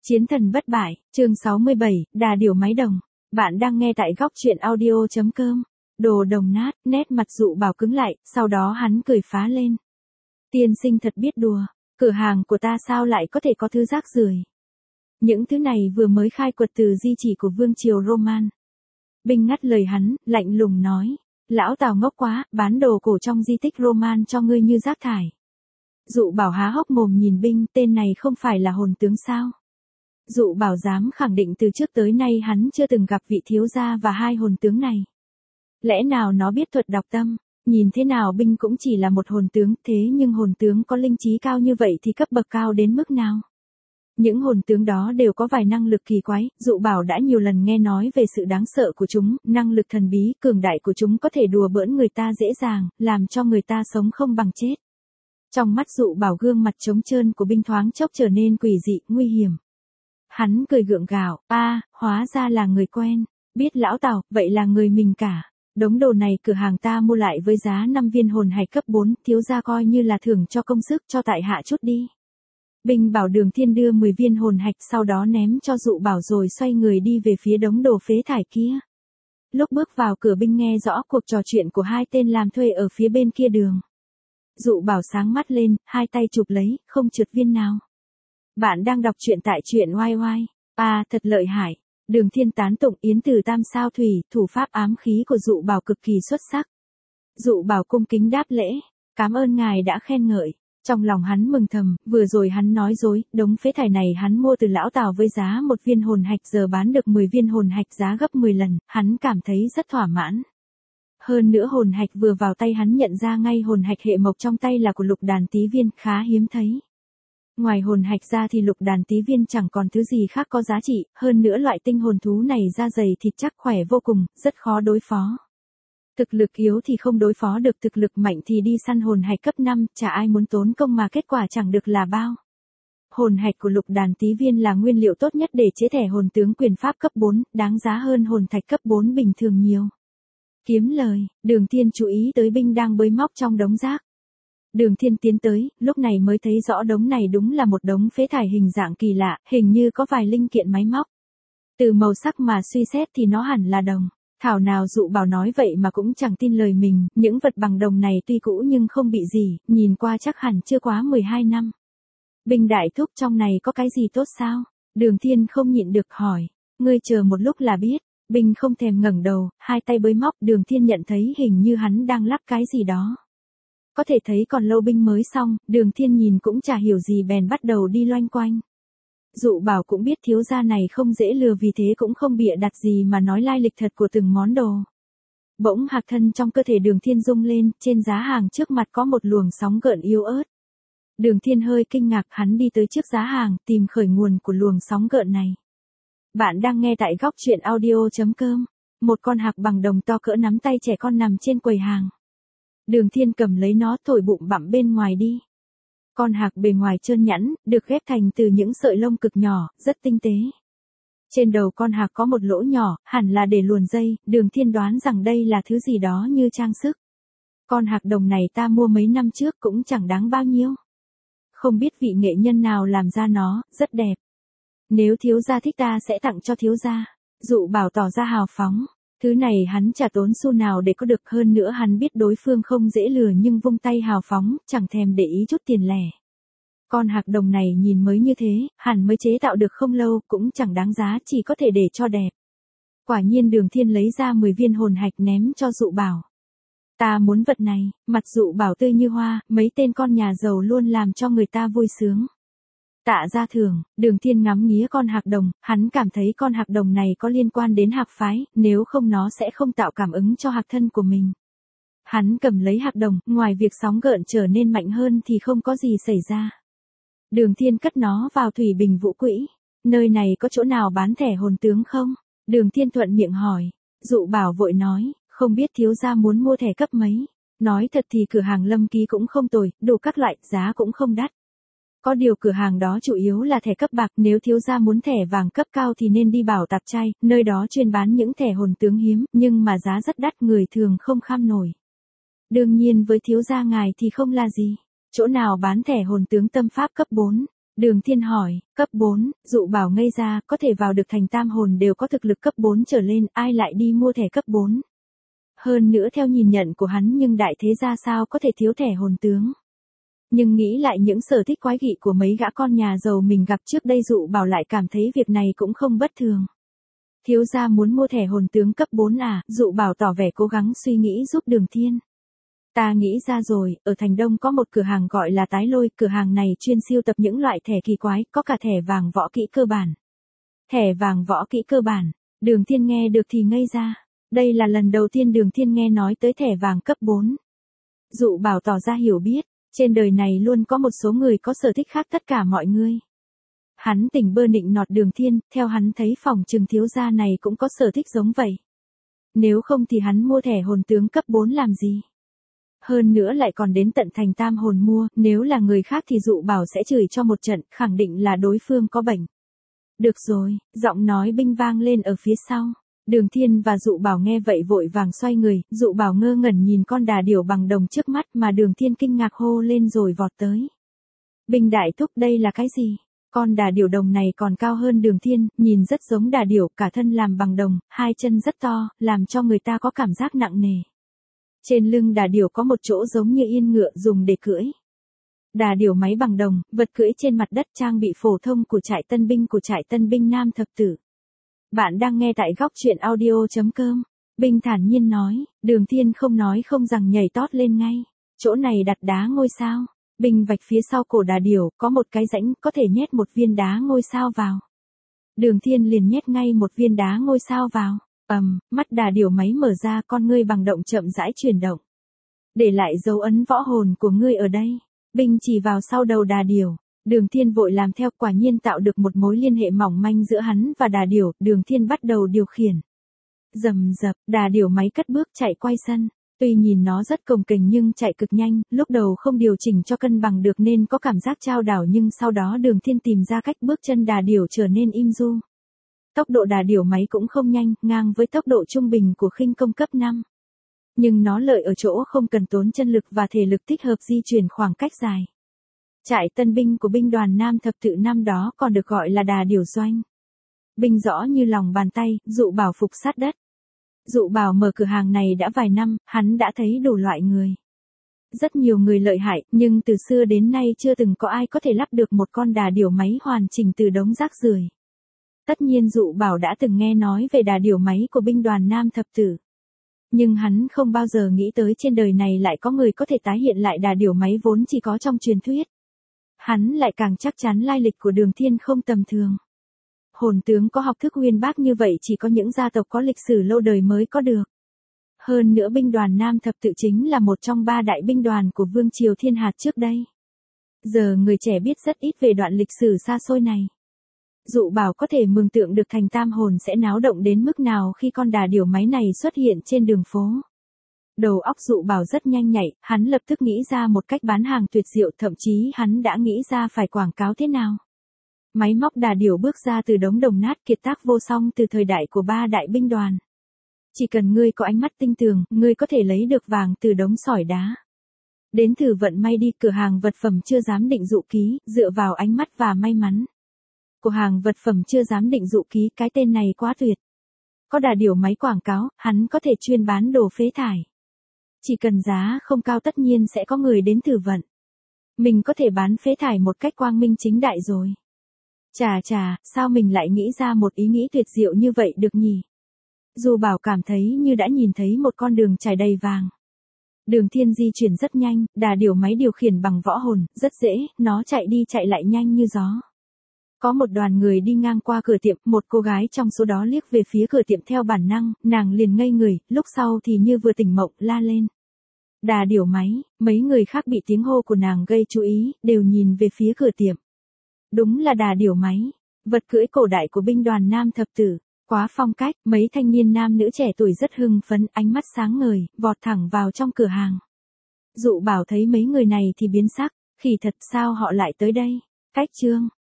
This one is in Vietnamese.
Chiến thần bất bại, chương 67, đà điểu máy đồng. Bạn đang nghe tại góc truyện audio.com. Đồ đồng nát, nét mặt Dụ Bảo cứng lại, sau đó hắn cười phá lên. Tiên sinh thật biết đùa, cửa hàng của ta sao lại có thể có thứ rác rưởi? Những thứ này vừa mới khai quật từ di chỉ của vương triều Roman. Binh ngắt lời hắn, lạnh lùng nói. Lão Tào ngốc quá, bán đồ cổ trong di tích Roman cho ngươi như rác thải. Dụ Bảo há hốc mồm nhìn Binh, tên này không phải là hồn tướng sao? Dụ Bảo dám khẳng định từ trước tới nay hắn chưa từng gặp vị thiếu gia và hai hồn tướng này. Lẽ nào nó biết thuật đọc tâm? Nhìn thế nào Binh cũng chỉ là một hồn tướng, thế nhưng hồn tướng có linh trí cao như vậy thì cấp bậc cao đến mức nào? Những hồn tướng đó đều có vài năng lực kỳ quái, Dụ Bảo đã nhiều lần nghe nói về sự đáng sợ của chúng, năng lực thần bí, cường đại của chúng có thể đùa bỡn người ta dễ dàng, làm cho người ta sống không bằng chết. Trong mắt Dụ Bảo gương mặt trống trơn của Binh thoáng chốc trở nên quỷ dị, nguy hiểm. Hắn cười gượng gạo, hóa ra là người quen, biết lão Tào, vậy là người mình cả. Đống đồ này cửa hàng ta mua lại với giá 5 viên hồn hạch cấp 4, thiếu gia coi như là thưởng cho công sức, cho tại hạ chút đi. Binh bảo Đường Thiên đưa 10 viên hồn hạch sau đó ném cho Dụ Bảo rồi xoay người đi về phía đống đồ phế thải kia. Lúc bước vào cửa Binh nghe rõ cuộc trò chuyện của hai tên làm thuê ở phía bên kia đường. Dụ Bảo sáng mắt lên, hai tay chụp lấy, không trượt viên nào. Bạn đang đọc truyện tại truyện YY. Thật lợi hại. Đường Thiên tán tụng Yến Từ Tam Sao Thủy, thủ pháp ám khí của Dụ Bảo cực kỳ xuất sắc. Dụ Bảo cung kính đáp lễ. Cảm ơn ngài đã khen ngợi. Trong lòng hắn mừng thầm, vừa rồi hắn nói dối, đống phế thải này hắn mua từ lão Tào với giá 1 viên hồn hạch giờ bán được 10 viên hồn hạch giá gấp 10 lần, hắn cảm thấy rất thỏa mãn. Hơn nữa hồn hạch vừa vào tay hắn nhận ra ngay hồn hạch hệ mộc trong tay là của Lục Đàn Tý Viên, khá hiếm thấy. Ngoài hồn hạch ra thì Lục Đàn Tý Viên chẳng còn thứ gì khác có giá trị, hơn nữa loại tinh hồn thú này da dày thịt chắc khỏe vô cùng, rất khó đối phó. Thực lực yếu thì không đối phó được, thực lực mạnh thì đi săn hồn hạch cấp 5, chả ai muốn tốn công mà kết quả chẳng được là bao. Hồn hạch của Lục Đàn Tý Viên là nguyên liệu tốt nhất để chế thẻ hồn tướng quyền pháp cấp 4, đáng giá hơn hồn thạch cấp 4 bình thường nhiều. Kiếm lời, Đường Thiên chú ý tới Binh đang bới móc trong đống rác. Đường Thiên tiến tới, lúc này mới thấy rõ đống này đúng là một đống phế thải hình dạng kỳ lạ, hình như có vài linh kiện máy móc. Từ màu sắc mà suy xét thì nó hẳn là đồng. Thảo nào Dụ Bảo nói vậy mà cũng chẳng tin lời mình, những vật bằng đồng này tuy cũ nhưng không bị gì, nhìn qua chắc hẳn chưa quá 12 năm. Binh đại thúc trong này có cái gì tốt sao? Đường Thiên không nhịn được hỏi, ngươi chờ một lúc là biết. Binh không thèm ngẩng đầu, hai tay bới móc, Đường Thiên nhận thấy hình như hắn đang lắc cái gì đó. Có thể thấy còn lâu Binh mới xong, Đường Thiên nhìn cũng chả hiểu gì bèn bắt đầu đi loanh quanh. Dụ Bảo cũng biết thiếu gia này không dễ lừa vì thế cũng không bịa đặt gì mà nói lai lịch thật của từng món đồ. Bỗng hạc thân trong cơ thể Đường Thiên rung lên, trên giá hàng trước mặt có một luồng sóng gợn yếu ớt. Đường Thiên hơi kinh ngạc, hắn đi tới trước giá hàng, tìm khởi nguồn của luồng sóng gợn này. Bạn đang nghe tại góc truyện audio.com. Một con hạc bằng đồng to cỡ nắm tay trẻ con nằm trên quầy hàng. Đường Thiên cầm lấy nó thổi bụm bặm bên ngoài đi. Con hạc bề ngoài trơn nhẵn, được ghép thành từ những sợi lông cực nhỏ, rất tinh tế. Trên đầu con hạc có một lỗ nhỏ, hẳn là để luồn dây, Đường Thiên đoán rằng đây là thứ gì đó như trang sức. Con hạc đồng này ta mua mấy năm trước cũng chẳng đáng bao nhiêu. Không biết vị nghệ nhân nào làm ra nó, rất đẹp. Nếu thiếu gia thích ta sẽ tặng cho thiếu gia. Dụ Bảo tỏ ra hào phóng. Thứ này hắn chả tốn xu nào để có được, hơn nữa hắn biết đối phương không dễ lừa nhưng vung tay hào phóng, chẳng thèm để ý chút tiền lẻ. Con hạc đồng này nhìn mới như thế, hẳn mới chế tạo được không lâu, cũng chẳng đáng giá, chỉ có thể để cho đẹp. Quả nhiên Đường Thiên lấy ra 10 viên hồn hạch ném cho Dụ Bảo. Ta muốn vật này, mặt Dụ Bảo tươi như hoa, mấy tên con nhà giàu luôn làm cho người ta vui sướng. Tạ ra thưởng, Đường Thiên ngắm nghía con hạc đồng, hắn cảm thấy con hạc đồng này có liên quan đến hạc phái, nếu không nó sẽ không tạo cảm ứng cho hạc thân của mình. Hắn cầm lấy hạc đồng, ngoài việc sóng gợn trở nên mạnh hơn thì không có gì xảy ra. Đường Thiên cất nó vào thủy bình vũ quỹ. Nơi này có chỗ nào bán thẻ hồn tướng không? Đường Thiên thuận miệng hỏi. Dụ Bảo vội nói, không biết thiếu gia muốn mua thẻ cấp mấy. Nói thật thì cửa hàng Lâm Ký cũng không tồi, đủ các loại, giá cũng không đắt. Có điều cửa hàng đó chủ yếu là thẻ cấp bạc, nếu thiếu gia muốn thẻ vàng cấp cao thì nên đi Bảo Tạp Trai, nơi đó chuyên bán những thẻ hồn tướng hiếm, nhưng mà giá rất đắt, người thường không kham nổi. Đương nhiên với thiếu gia ngài thì không là gì. Chỗ nào bán thẻ hồn tướng tâm pháp cấp 4? Đường Thiên hỏi, cấp 4, Dụ Bảo ngây ra, có thể vào được thành tam hồn đều có thực lực cấp 4 trở lên, ai lại đi mua thẻ cấp 4. Hơn nữa theo nhìn nhận của hắn nhưng đại thế gia sao có thể thiếu thẻ hồn tướng. Nhưng nghĩ lại những sở thích quái dị của mấy gã con nhà giàu mình gặp trước đây Dụ Bảo lại cảm thấy việc này cũng không bất thường. Thiếu gia muốn mua thẻ hồn tướng cấp 4 à, Dụ Bảo tỏ vẻ cố gắng suy nghĩ giúp Đường Thiên. Ta nghĩ ra rồi, ở thành Đông có một cửa hàng gọi là Tái Lôi, cửa hàng này chuyên sưu tập những loại thẻ kỳ quái, có cả thẻ vàng võ kỹ cơ bản. Thẻ vàng võ kỹ cơ bản, Đường Thiên nghe được thì ngây ra. Đây là lần đầu tiên Đường Thiên nghe nói tới thẻ vàng cấp 4. Dụ Bảo tỏ ra hiểu biết, trên đời này luôn có một số người có sở thích khác tất cả mọi người. Hắn tỉnh bơ nịnh nọt Đường Thiên, theo hắn thấy phòng trừng thiếu gia này cũng có sở thích giống vậy. Nếu không thì hắn mua thẻ hồn tướng cấp 4 làm gì? Hơn nữa lại còn đến tận thành tam hồn mua, nếu là người khác thì Dụ Bảo sẽ chửi cho một trận, khẳng định là đối phương có bệnh. Được rồi, giọng nói Binh vang lên ở phía sau. Đường Thiên và Dụ Bảo nghe vậy vội vàng xoay người, Dụ Bảo ngơ ngẩn nhìn con đà điểu bằng đồng trước mắt mà Đường Thiên kinh ngạc hô lên rồi vọt tới. Binh đại thúc, đây là cái gì? Con đà điểu đồng này còn cao hơn Đường Thiên, nhìn rất giống đà điểu, cả thân làm bằng đồng, hai chân rất to, làm cho người ta có cảm giác nặng nề. Trên lưng đà điểu có một chỗ giống như yên ngựa dùng để cưỡi. Đà điểu máy bằng đồng, vật cưỡi trên mặt đất, trang bị phổ thông của trại tân binh Nam Thập Tử. Bạn đang nghe tại góc truyện audio.com. Binh thản nhiên nói, Đường Thiên không nói không rằng nhảy tót lên ngay. Chỗ này đặt đá ngôi sao. Binh vạch phía sau cổ đà điểu, có một cái rãnh, có thể nhét một viên đá ngôi sao vào. Đường Thiên liền nhét ngay một viên đá ngôi sao vào. Mắt đà điểu máy mở ra, con ngươi bằng động chậm rãi chuyển động. Để lại dấu ấn võ hồn của ngươi ở đây. Binh chỉ vào sau đầu đà điểu. Đường Thiên vội làm theo, quả nhiên tạo được một mối liên hệ mỏng manh giữa hắn và đà điểu. Đường Thiên bắt đầu điều khiển. Rầm rập, đà điểu máy cất bước chạy quay sân. Tuy nhìn nó rất cồng kềnh nhưng chạy cực nhanh, lúc đầu không điều chỉnh cho cân bằng được nên có cảm giác chao đảo, nhưng sau đó Đường Thiên tìm ra cách bước chân đà điểu trở nên im du. Tốc độ đà điểu máy cũng không nhanh, ngang với tốc độ trung bình của khinh công cấp 5. Nhưng nó lợi ở chỗ không cần tốn chân lực và thể lực thích hợp di chuyển khoảng cách dài. Trại tân binh của binh đoàn Nam Thập Tự năm đó còn được gọi là đà điểu doanh. Binh rõ như lòng bàn tay, Dụ Bảo phục sát đất. Dụ Bảo mở cửa hàng này đã vài năm, hắn đã thấy đủ loại người. Rất nhiều người lợi hại, nhưng từ xưa đến nay chưa từng có ai có thể lắp được một con đà điểu máy hoàn chỉnh từ đống rác rưởi. Tất nhiên Dụ Bảo đã từng nghe nói về đà điểu máy của binh đoàn Nam Thập Tử. Nhưng hắn không bao giờ nghĩ tới trên đời này lại có người có thể tái hiện lại đà điểu máy vốn chỉ có trong truyền thuyết. Hắn lại càng chắc chắn lai lịch của Đường Thiên không tầm thường. Hồn tướng có học thức uyên bác như vậy chỉ có những gia tộc có lịch sử lâu đời mới có được. Hơn nữa binh đoàn Nam Thập Tự chính là một trong 3 đại binh đoàn của Vương Triều Thiên Hạt trước đây. Giờ người trẻ biết rất ít về đoạn lịch sử xa xôi này. Dụ Bảo có thể mường tượng được thành tam hồn sẽ náo động đến mức nào khi con đà điểu máy này xuất hiện trên đường phố. Đầu óc Dụ Bảo rất nhanh nhạy, hắn lập tức nghĩ ra một cách bán hàng tuyệt diệu, thậm chí hắn đã nghĩ ra phải quảng cáo thế nào. Máy móc đà điểu bước ra từ đống đồng nát, kiệt tác vô song từ thời đại của 3 đại binh đoàn. Chỉ cần ngươi có ánh mắt tinh tường, ngươi có thể lấy được vàng từ đống sỏi đá. Đến thử vận may đi, cửa hàng vật phẩm chưa giám định dụ ký, dựa vào ánh mắt và may mắn. Cửa hàng vật phẩm chưa giám định dụ ký, cái tên này quá tuyệt. Có đà điểu máy quảng cáo, hắn có thể chuyên bán đồ phế thải. Chỉ cần giá không cao tất nhiên sẽ có người đến thử vận. Mình có thể bán phế thải một cách quang minh chính đại rồi. Chà, sao mình lại nghĩ ra một ý nghĩ tuyệt diệu như vậy được nhỉ? Dụ Bảo cảm thấy như đã nhìn thấy một con đường trải đầy vàng. Đường Thiên di chuyển rất nhanh, đà điểu máy điều khiển bằng võ hồn, rất dễ, nó chạy đi chạy lại nhanh như gió. Có một đoàn người đi ngang qua cửa tiệm, một cô gái trong số đó liếc về phía cửa tiệm theo bản năng, nàng liền ngây người, lúc sau thì như vừa tỉnh mộng, la lên. Đà điểu máy, mấy người khác bị tiếng hô của nàng gây chú ý, đều nhìn về phía cửa tiệm. Đúng là đà điểu máy, vật cưỡi cổ đại của binh đoàn Nam Thập Tử. Quá phong cách, mấy thanh niên nam nữ trẻ tuổi rất hưng phấn, ánh mắt sáng ngời, vọt thẳng vào trong cửa hàng. Dụ Bảo thấy mấy người này thì biến sắc, khỉ thật, sao họ lại tới đây? Cách chương